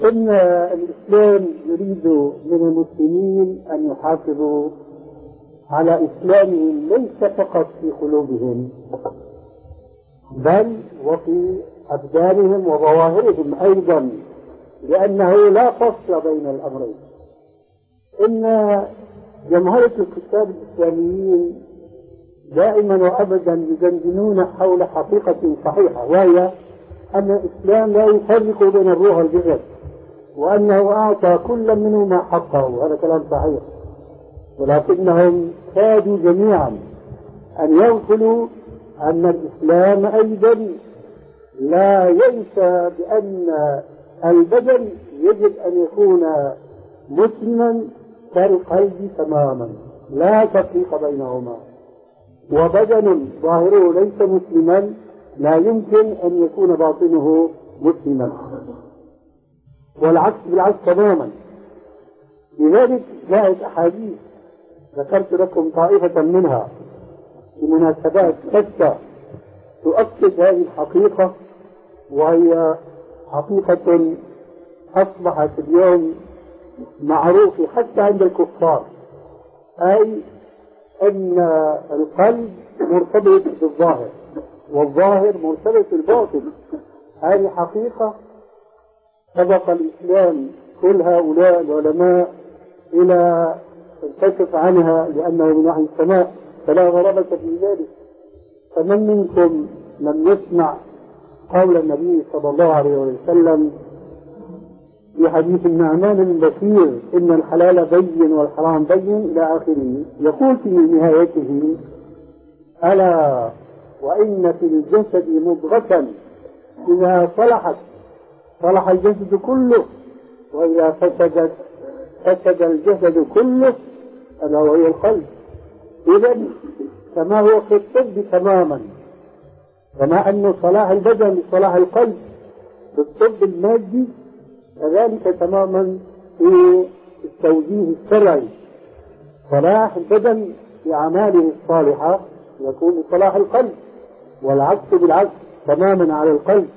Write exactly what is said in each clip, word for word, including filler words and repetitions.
إن الإسلام يريد من المسلمين أن يحافظوا على إسلامهم ليس فقط في قلوبهم بل وفي أبدانهم وظواهرهم أيضا، لأنه لا فصل بين الأمرين. إن جمهورة الكتاب الإسلاميين دائما وأبدا يدندنون حول حقيقة صحيحة، وهي أن الإسلام لا يفرق بين الروح والجسد، وأنه أعطى كل منهما حقه. هذا كلام صحيح، ولكنهم كادوا جميعا أن يغفلوا أن الإسلام أيضا لا ينسى بأن البدن يجب أن يكون مسلما كالقلب تماما، لا تفريق بينهما. وبدن ظاهره ليس مسلما لا يمكن أن يكون باطنه مسلما، والعكس بالعكس تماما. لذلك جاءت أحاديث ذكرت لكم طائفة منها في مناسبات شتى تؤكد هذه الحقيقة، وهي حقيقة أصبحت اليوم معروفة حتى عند الكفار، أي أن القلب مرتبط بالظاهر والظاهر مرتبط بالباطن. هذه حقيقة سبق الإسلام كل هؤلاء العلماء إلى الكشف عنها، لأنه من وحي السماء فلا غرابة في ذلك. فمن منكم لم يسمع قول النبي صلى الله عليه وسلم في حديث النعمان بن بشير إن الحلال بين والحرام بين إلى آخره، يقول في نهايته ألا وإن في الجسد مضغة إذا صلحت صلح الجسد كله، وإذا فسدت فسد الجسد كله، ألا وهي القلب. إذن كما هو في الطب تماما، كما أن صلاح البدن لصلاح القلب في الطب المادي، كذلك تماما في التوجيه الشرعي. صلاح البدن في أعماله الصالحة يكون صلاح القلب، والعكس بالعكس تماما على القلب.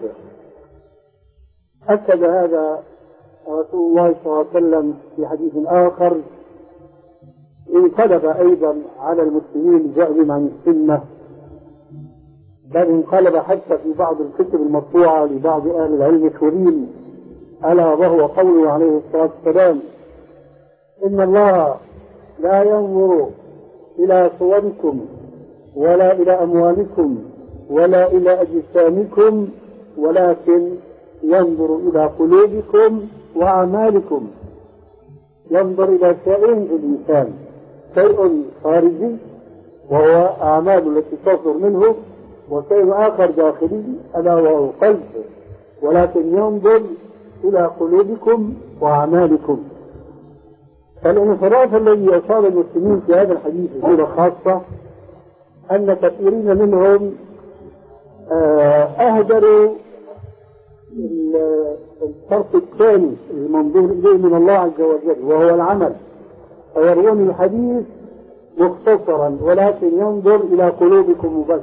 أكد هذا رسول الله صلى الله عليه وسلم في حديث آخر انقلب أيضا على المسلمين جهلهم عن السنة، بل انقلب حتى في بعض الكتب المطبوعة لبعض أهل العلم المشهورين، ألا وهو قوله عليه الصلاة والسلام إن الله لا ينظر إلى صوركم ولا إلى أموالكم ولا إلى أجسامكم ولكن ينظر إلى قلوبكم وأعمالكم. ينظر إلى شيئين في الإنسان، شيء خارجي وهو أعمال التي تصدر منه، وشيء آخر داخلي ألا وهو القلب، ولكن ينظر إلى قلوبكم وأعمالكم. فالانحراف الذي أصاب المسلمين في هذا الحديث بصورة خاصة أن كثيرين منهم أهدروا الطرف الثاني المنظور إليه من الله عز وجل، وهو العمل، فيرون الحديث مختصرا ولكن ينظر إلى قلوبكم وبس.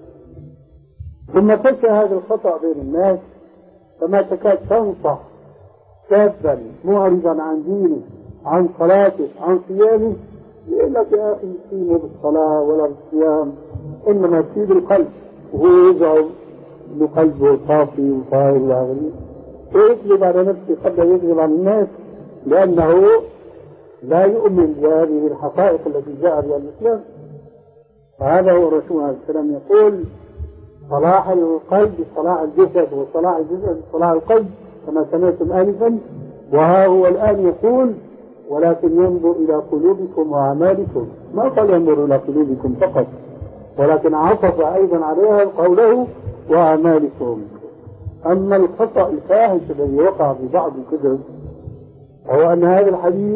ثم فشى هذا الخطأ بين الناس، فما تكاد تنصح شابا معرضا عن دينه عن صلاته عن صيامه يقول لك يا أخي سيبوا بالصلاة ولا بالصيام، إنما تفيد القلب، وهو يزعم إنه قلبه صافي وطاهر وغني، ويكذب على نفسه قبل يكذب عن الناس، لأنه لا يؤمن بهذه الحقائق التي جاء بها الإسلام. فهذا هو الرسول عليه السلام يقول صلاح القلب صلاح الجسد، وصلاح الجسد صلاح القلب كما سمعتم آنفا، وها هو الآن يقول ولكن ينظر إلى قلوبكم وأعمالكم. ما قال ينظر إلى قلوبكم فقط، ولكن عطف أيضا عليها قوله وأعمالكم. أما الخطأ الفاحش الذي وقع في بعض الكتب هو أن هذا الحديث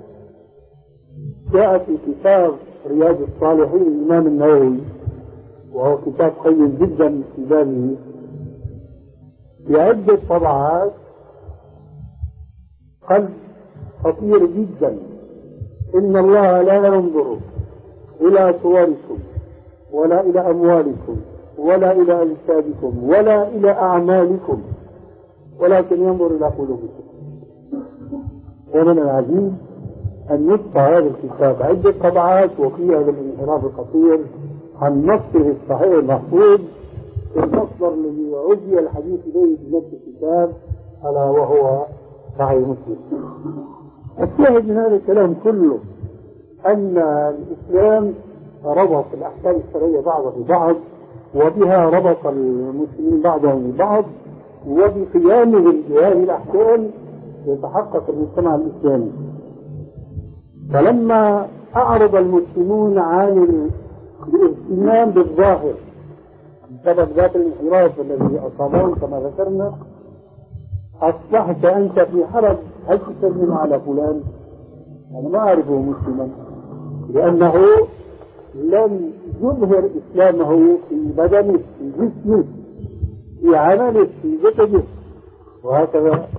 جاء في كتاب رياض الصالحين الإمام النووي، وهو كتاب قيم جدا في بابه، بعدة طبعات، قلب خطير جدا. إن الله لا ينظر إلى صوركم ولا إلى أموالكم ولا إلى أجسادكم ولا إلى أعمالكم، ولكن ينظر إلى قلوبكم. ومن العجيب أن يطبع هذا الكتاب عدة طبعات وفيها الانحراف الخطير عن نصه الصحيح المحفوظ المصدر الذي عزي الحديث إليه بنفس الكتاب ألا وهو صحيح مسلم. الشاهد من هذا الكلام كله أن الإسلام ربط الأحكام الشرعية بعضها ببعض، وبها ربط المسلمين بعضهم ببعض، وبقيامهم بهذه الأحكام يتحقق المجتمع الإسلامي. فلما أعرض المسلمون عن الاهتمام بالظاهر بسبب ذات الانحراف الذي أصابهم كما ذكرنا، أصبحت أنت في حرج هل تسلم على فلان؟ أنا ما أعرفه مسلما، لأنه لم يظهر إسلامه في بدنه، في جسمه، في عمله، في جسده، وهكذا